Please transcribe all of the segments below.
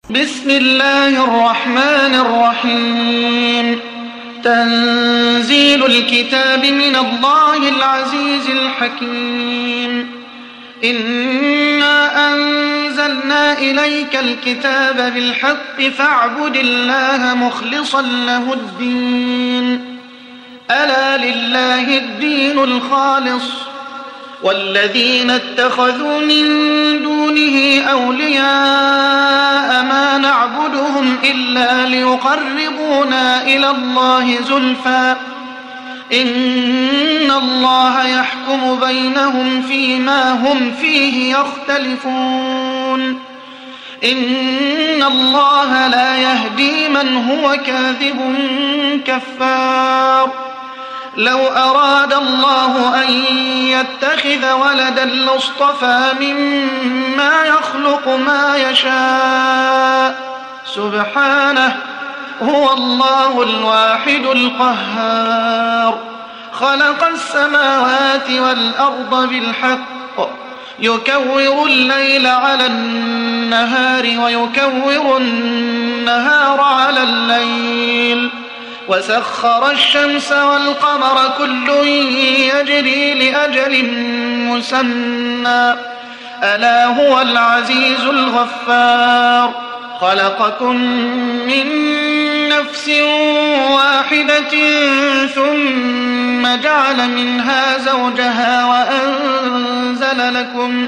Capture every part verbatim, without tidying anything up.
بسم الله الرحمن الرحيم. تنزيل الكتاب من الله العزيز الحكيم. إنا أنزلنا إليك الكتاب بالحق فاعبد الله مخلصا له الدين. ألا لله الدين الخالص والذين اتخذوا من دونه أولياء ما نعبدهم إلا ليقربونا إلى الله زلفى إن الله يحكم بينهم فيما هم فيه يختلفون. إن الله لا يهدي من هو كاذب كفار. لو أراد الله أن يتخذ ولدا لاصطفى مما يخلق ما يشاء سبحانه هو الله الواحد القهار. خلق السماوات والأرض بالحق يكور الليل على النهار ويكور النهار على الليل وسخر الشمس والقمر كل يجري لأجل مسمى ألا هو العزيز الغفار. خلقكم من نفس واحدة ثم جعل منها زوجها وأنزل لكم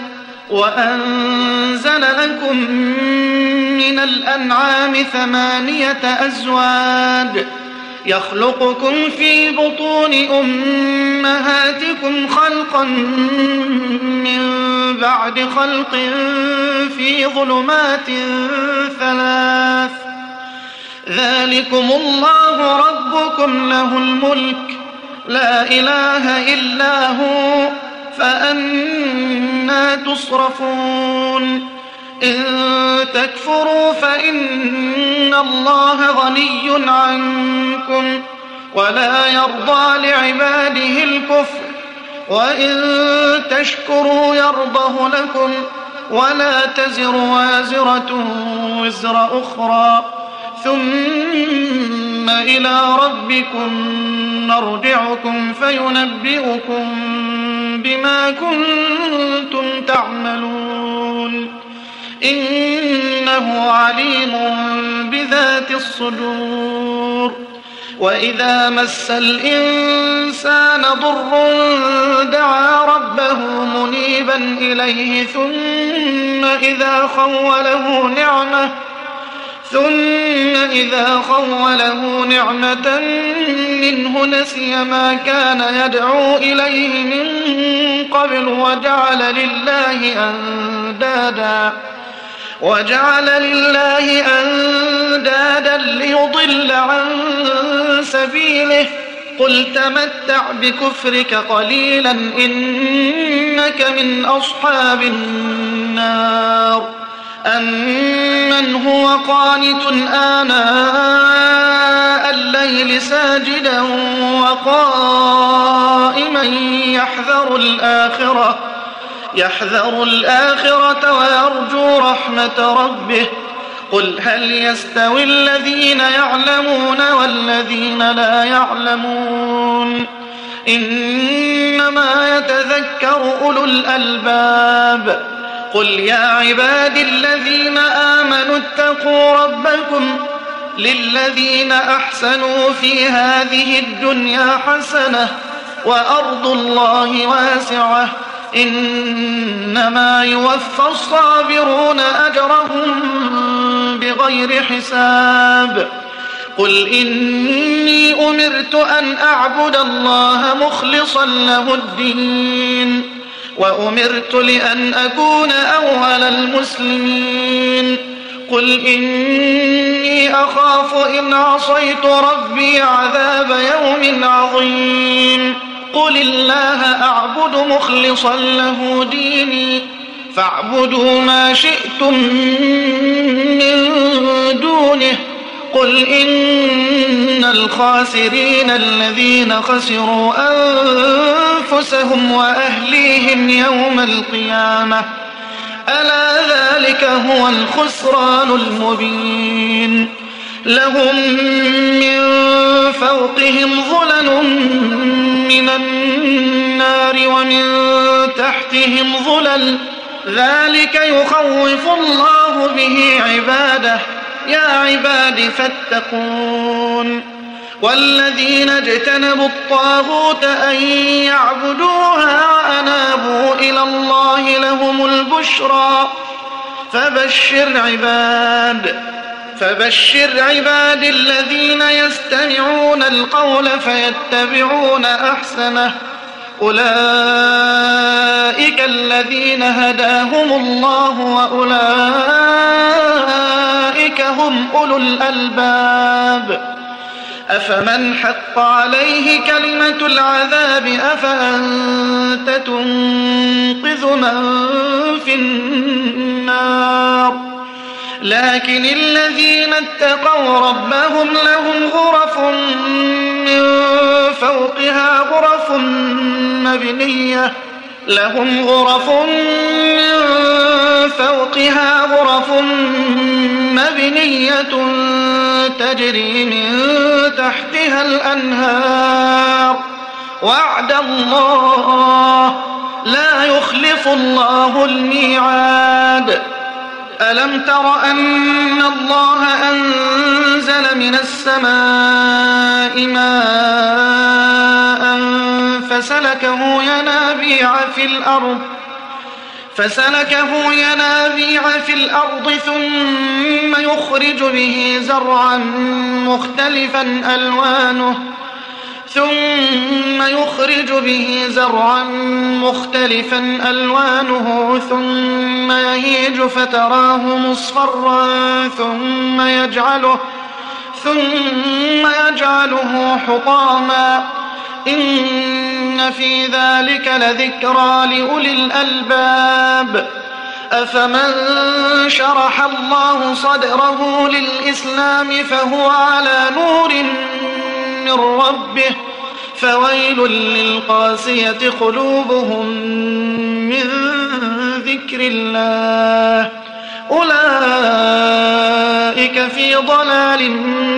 وأنزل لكم من الأنعام ثمانية أزواج يخلقكم في بطون أمهاتكم خلقا من بعد خلق في ظلمات ثلاث ذلكم الله ربكم له الملك لا إله إلا هو فأنى تصرفون. إن تكفروا فإن الله غني عنكم ولا يرضى لعباده الكفر وإن تشكروا يرضه لكم ولا تزر وازرة وزر أخرى ثم إلى ربكم مرجعكم فينبئكم بما كنتم تعملون. إنه عليم بذات الصدور. وإذا مس الإنسان ضر دعا ربه منيبا إليه ثم إذا خوله نعمة ثم إذا خوله نعمة منه نسي ما كان يدعو إليه من قبل وجعل لله أندادا وجعل لله أندادا ليضل عن سبيله. قل تمتع بكفرك قليلا إنك من أصحاب النار. أمن هو قانت آناء الليل ساجدا وقائما يحذر الآخرة يحذر الآخرة ويرجو رحمة ربه. قل هل يستوي الذين يعلمون والذين لا يعلمون إنما يتذكر أولو الألباب. قل يا عباد الذين آمنوا اتقوا ربكم للذين أحسنوا في هذه الدنيا حسنة وأرض الله واسعة إنما يوفى الصابرون أجرهم بغير حساب. قل إني أمرت أن أعبد الله مخلصا له الدين وأمرت لأن أكون أول المسلمين. قل إني أخاف إن عصيت ربي عذاب يوم عظيم. قل الله أعبد مخلصا له ديني فاعبدوا ما شئتم من دونه. قل إن الخاسرين الذين خسروا أنفسهم وأهليهم يوم القيامة ألا ذلك هو الخسران المبين. لهم من فوقهم ظلل من النار ومن تحتهم ظلل، ذلك يخوف الله به عباده، يا عباد فاتقون. والذين اجتنبوا الطاغوت أن يعبدوها وأنابوا إلى الله لهم البشرى فبشر عباد فبشر عباد الذين يستمعون القول فيتبعون أحسنه، أولئك الذين هداهم الله وأولئك هم أولو الألباب. أفمن حق عليه كلمة العذاب أفأنت تنقذ من في النار؟ لكن الذين اتقوا ربهم لهم غرف من فوقها غرف مبنية لهم غرف من فوقها غرف مبنية تجري من تحتها الأنهار، وعد الله لا يخلف الله الميعاد. ألم تر أن الله أنزل من السماء ماء فسلكه ينابيع في الأرض فسلكه ينابيع في الأرض ثم يخرج به زرعا مختلفا ألوانه ثم يخرج به زرعا مختلفا ألوانه ثم يهيج فتراه مصفرا ثم يجعله ثم يجعله حطاما، إن في ذلك لذكرى لأولي الألباب. أفمن شرح الله صدره للإسلام فهو على نور من ربه فويل للقاسية قلوبهم من ذكر الله، أولئك في ضلال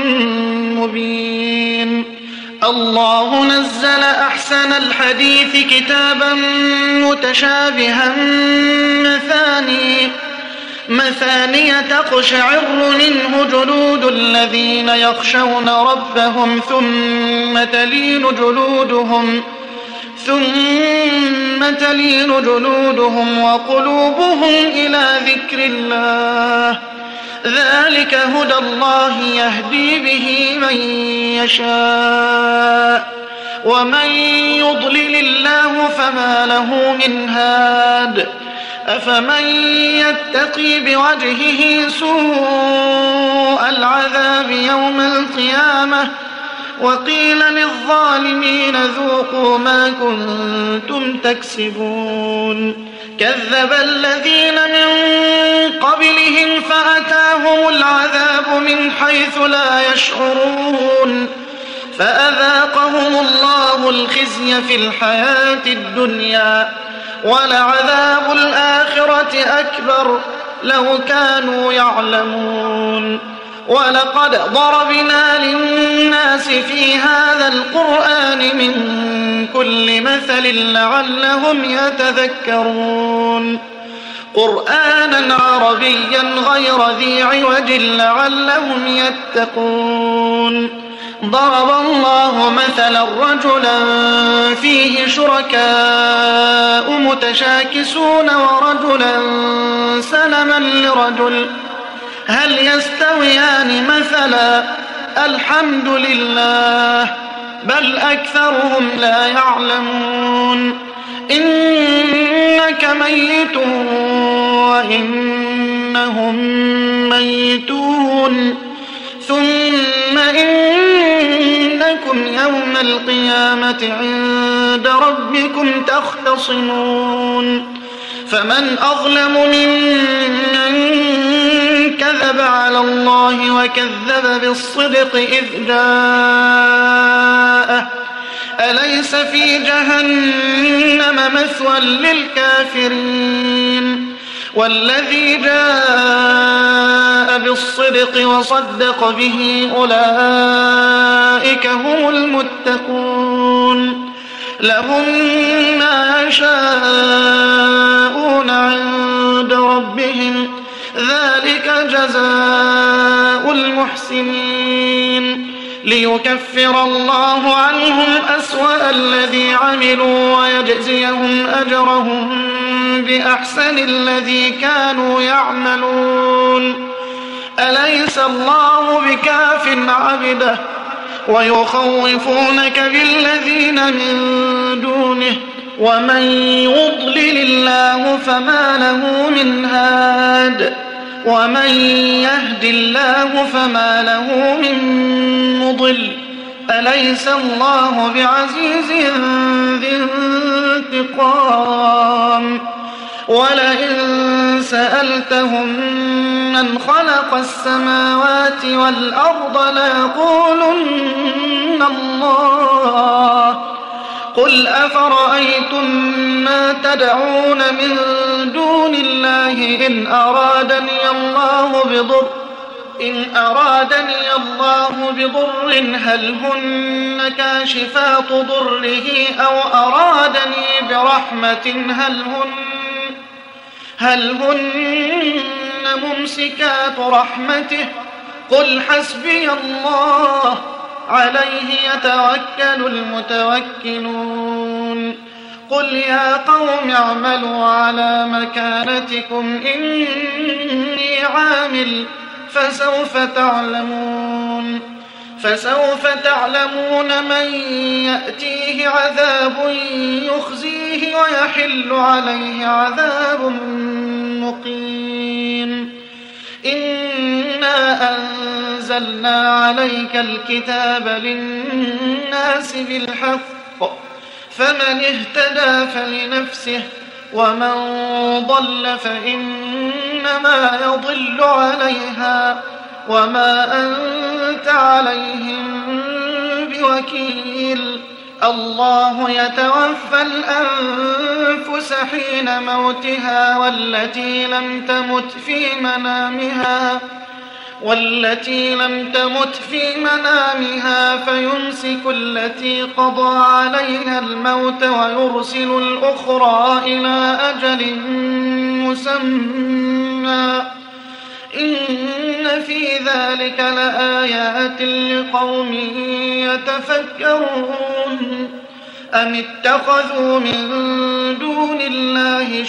مبين. الله نزل أحسن الحديث كتابا متشابها مثاني مثانية تقشعر منه جلود الذين يخشون ربهم ثم تلين جلودهم ثم تلين جلودهم وقلوبهم إلى ذكر الله، ذلك هدى الله يهدي به من يشاء، ومن يضلل الله فما له من هاد. أفمن يتقي بوجهه سوء العذاب يوم القيامة وقيل للظالمين ذوقوا ما كنتم تكسبون. كذب الذين من قبلهم فأتاهم العذاب من حيث لا يشعرون فأذاقهم الله الخزي في الحياة الدنيا ولعذاب الآخرة أكبر لو كانوا يعلمون. ولقد ضربنا للناس في هذا القرآن من كل مثل لعلهم يتذكرون، قرآنا عربيا غير ذي عوج لعلهم يتقون. ضرب الله مثلا رجلا فيه شركاء متشاكسون ورجلا سلما لرجل هل يستويان مثلا؟ الحمد لله بل أكثرهم لا يعلمون. إنك ميت وإنهم ميتون ثم إنكم يوم القيامة عند ربكم تختصمون. فمن أظلم ممن كذب على الله وكذب بالصدق إذ جاءه أليس في جهنم مثوى للكافرين؟ والذي جاء بالصدق وصدق به أولئك هم المتقون لهم ما يشاءون عند ربهم ذلك جزاء المحسنين ليكفر الله عنهم أسوأ الذي عملوا ويجزيهم أجرهم بأحسن الذي كانوا يعملون أليس الله بكاف عبده ويخوفونك بالذين من دونه ومن يضلل الله فما له من هاد ومن يهد الله فما له من مضل أليس الله بعزيز ذي انتقام ولئن سألتهم من خلق السماوات والأرض ليقولن الله قل أفرأيتم ما تدعون من دون الله إن أرادني الله بضر إن أرادني الله بضر هل هن كاشفات ضره أو أرادني برحمة هل هن هل هن ممسكات رحمته قل حسبي الله عليه يتوكل المتوكلون قل يا قوم اعملوا على مكانتكم إني عامل فسوف تعلمون فسوف تعلمون من يأتيه عذاب يخزيه ويحل عليه عذاب مقيم إنا أنزلنا عليك الكتاب للناس بالحق فمن اهتدى فلنفسه ومن ضل فإنما يضل عليها وما أنت عليهم بوكيل الله يتوفى الأنفس حين موتها والتي لم تمت في منامها والتي لم تمت في منامها فيمسك التي قضى عليها الموت ويرسل الأخرى إلى أجل مسمى إن في ذلك لآيات لقوم يتفكرون أم اتخذوا من دون الله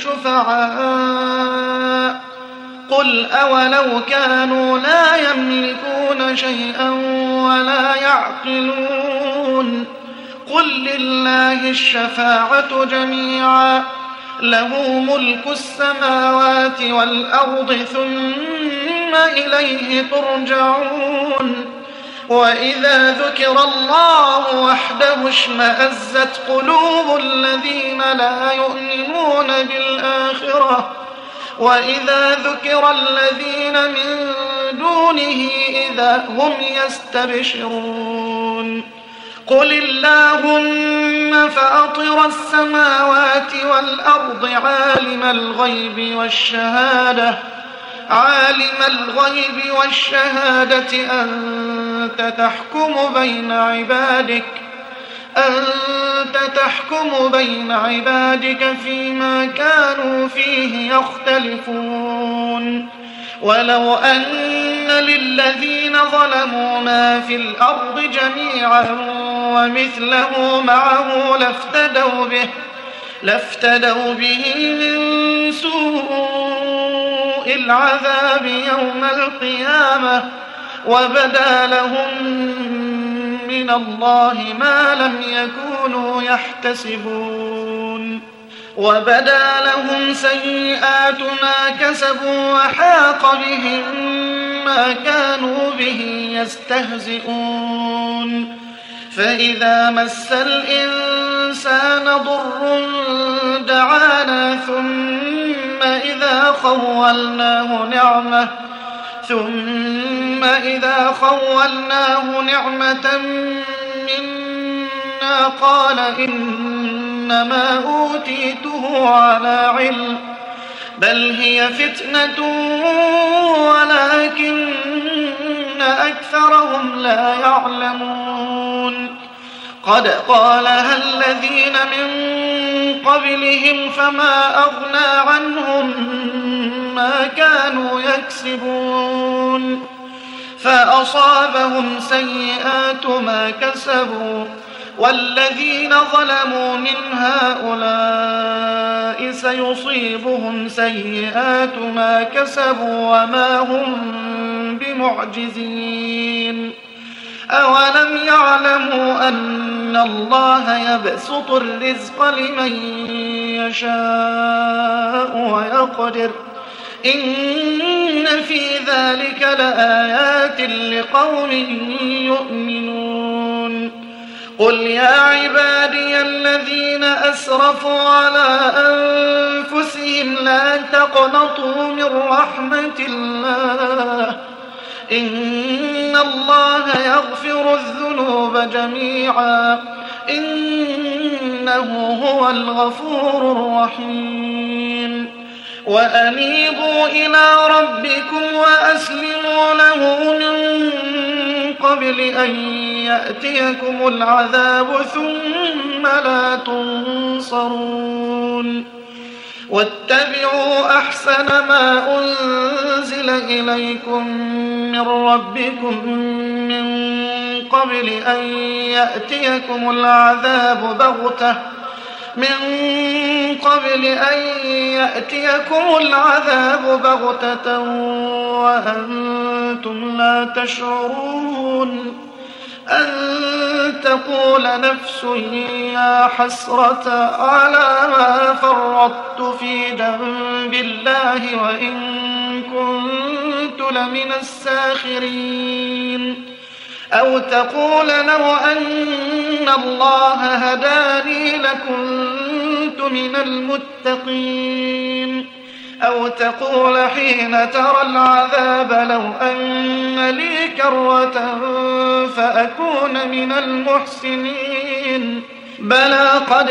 شفعاء قل أولو كانوا لا يملكون شيئا ولا يعقلون قل لله الشفاعة جميعا له ملك السماوات والأرض ثم إليه ترجعون وإذا ذكر الله وحده اشمأزت قلوب الذين لا يؤمنون بالآخرة وإذا ذكر الذين من دونه إذا هم يستبشرون قل اللهم فأطر السماوات والأرض عالم الغيب والشهادة عالم الغيب والشهادة أنت تحكم بين عبادك أنت تحكم بين عبادك فيما كانوا فيه يختلفون ولو أن للذين ظلموا ما في الأرض جميعا ومثله معه لافتدوا به لافتدوا به من سوء العذاب يوم القيامة وبدا لهم من الله ما لم يكونوا يحتسبون وبدا لهم سيئات ما كسبوا وحاق بهم ما كانوا به يستهزئون فإذا مس الإنسان ضر دعانا ثم إذا خولناه نعمة ثم إذا خولناه نعمة منا قال إنما أوتيته على علم بل هي فتنة ولكن أكثرهم لا يعلمون قد قالها الذين من قبلهم فما أغنى عنهم ما كانوا يكسبون فأصابهم سيئات ما كسبوا والذين ظلموا من هؤلاء سيصيبهم سيئات ما كسبوا وما هم بمعجزين أولم يعلموا أن الله يبسط الرزق لمن يشاء ويقدر إن في ذلك لآيات لقوم يؤمنون قل يا عبادي الذين أسرفوا على أنفسهم لا تقنطوا من رحمة الله إن الله يغفر الذنوب جميعا إنه هو الغفور الرحيم وأنيبوا إلى ربكم وأسلموا له من قبل أن يأتيكم العذاب ثم لا تنصرون واتبعوا أحسن ما أنزل إليكم من ربكم من قبل أن يأتيكم العذاب بغتة من قبل أن يأتيكم العذاب بغتة وأنتم لا تشعرون أن تقول نفس يا حسرة على ما فرطت في جنب الله وإن كنت لمن الساخرين أو تقول لو أن الله هداني لكنت من المتقين أو تقول حين ترى العذاب لو أن لي كرة فأكون من المحسنين بلى قد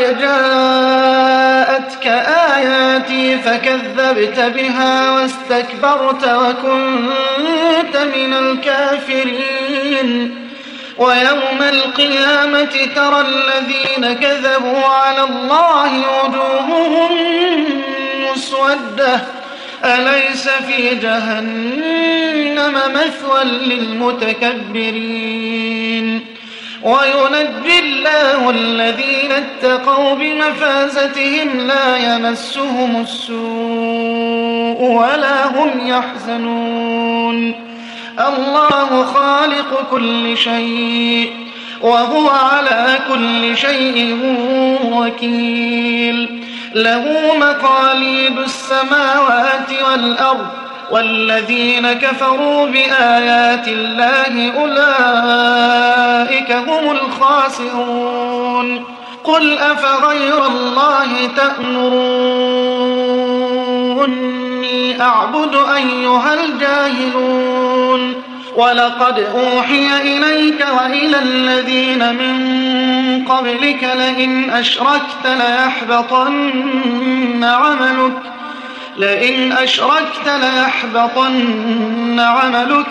جاءتك آياتي فكذبت بها واستكبرت وكنت من الكافرين ويوم القيامة ترى الذين كذبوا على الله وجوههم مسودة أليس في جهنم مثوى للمتكبرين وينجي الله الذين اتقوا بمفازتهم لا يمسهم السوء ولا هم يحزنون الله خالق كل شيء وهو على كل شيء وكيل له مقاليد السماوات والأرض والذين كفروا بآيات الله أولئك هم الخاسرون قل أفغير الله تأمروني أعبد أيها الجاهلون ولقد أوحي إليك وإلى الذين من قبلك لئن أشركت ليحبطن عملك لئن أشركت ليحبطن عملك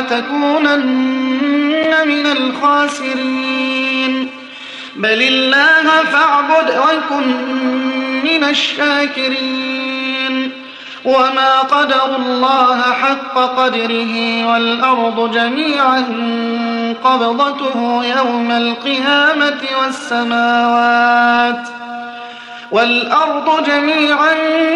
ولتكونن من الخاسرين بل الله فاعبد وكن من الشاكرين وما قدروا الله حق قدره والأرض جميعا قبضته يوم القيامة والسماوات والأرض جميعا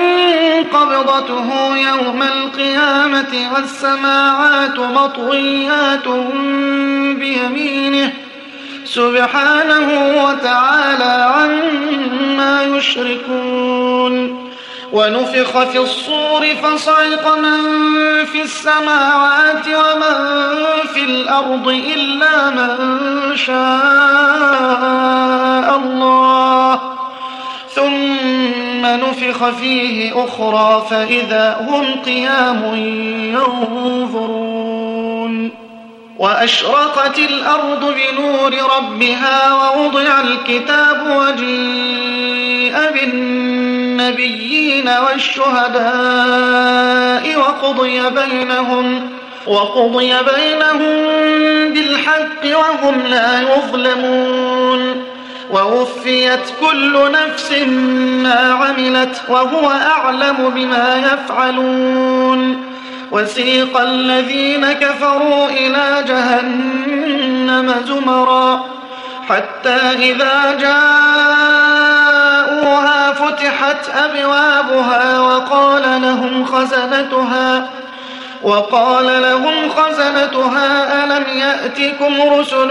قبضته يوم القيامة والسماوات مطويات بيمينه سبحانه وتعالى عما يشركون ونفخ في الصور فصعق من في السماوات ومن في الأرض إلا من شاء الله ثم نفخ فيه أخرى فإذا هم قيام ينظرون وأشرقت الأرض بنور ربها ووضع الكتاب وجيء بالناس النبيين والشهداء وقضي بينهم وقضي بينهم بالحق وهم لا يظلمون ووفيت كل نفس ما عملت وهو أعلم بما يفعلون وسيق الذين كفروا إلى جهنم زمرا حتى إذا جاءوها فتحت أبوابها وقال لهم خزنتها وقال لهم خزنتها ألم يأتكم رسل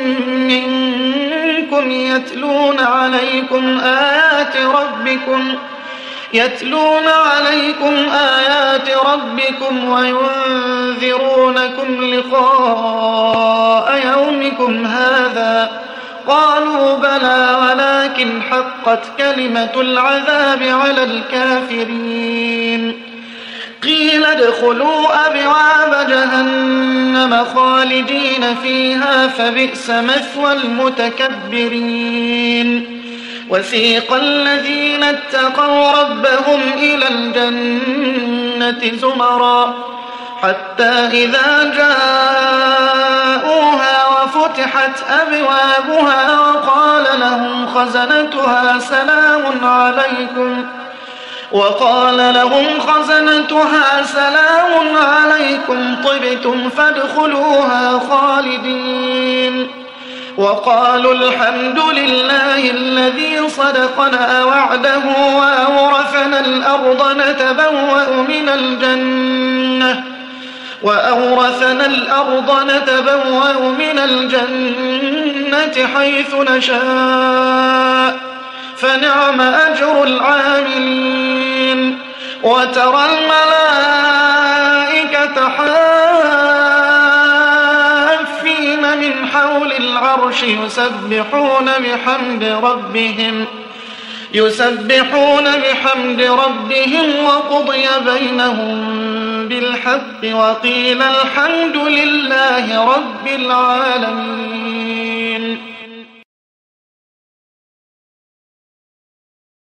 منكم يتلون عليكم آيات ربكم يتلون عليكم آيات ربكم وينذرونكم لقاء يومكم هذا قالوا بلى ولكن حقت كلمة العذاب على الكافرين قيل ادخلوا أبواب جهنم خالدين فيها فبئس مثوى المتكبرين وسيق الذين اتقوا ربهم إلى الجنة زمرا حتى إذا جاءوها وفتحت أبوابها وقال لهم خزنتها سلام عليكم وقال لهم خزنتها سلام عليكم طبتم فادخلوها خالدين وقالوا الحمد لله الذي صدقنا وعده وأورثنا الأرض نتبوأ من الجنة وأورثنا الأرض نتبوأ من الجنة حيث نشاء فنعم أجر العاملين وترى الملائكة حافين من حول العرش يسبحون بحمد ربهم يسبحون بحمد ربهم وقضي بينهم بالحق وقيل الحمد لله رب العالمين.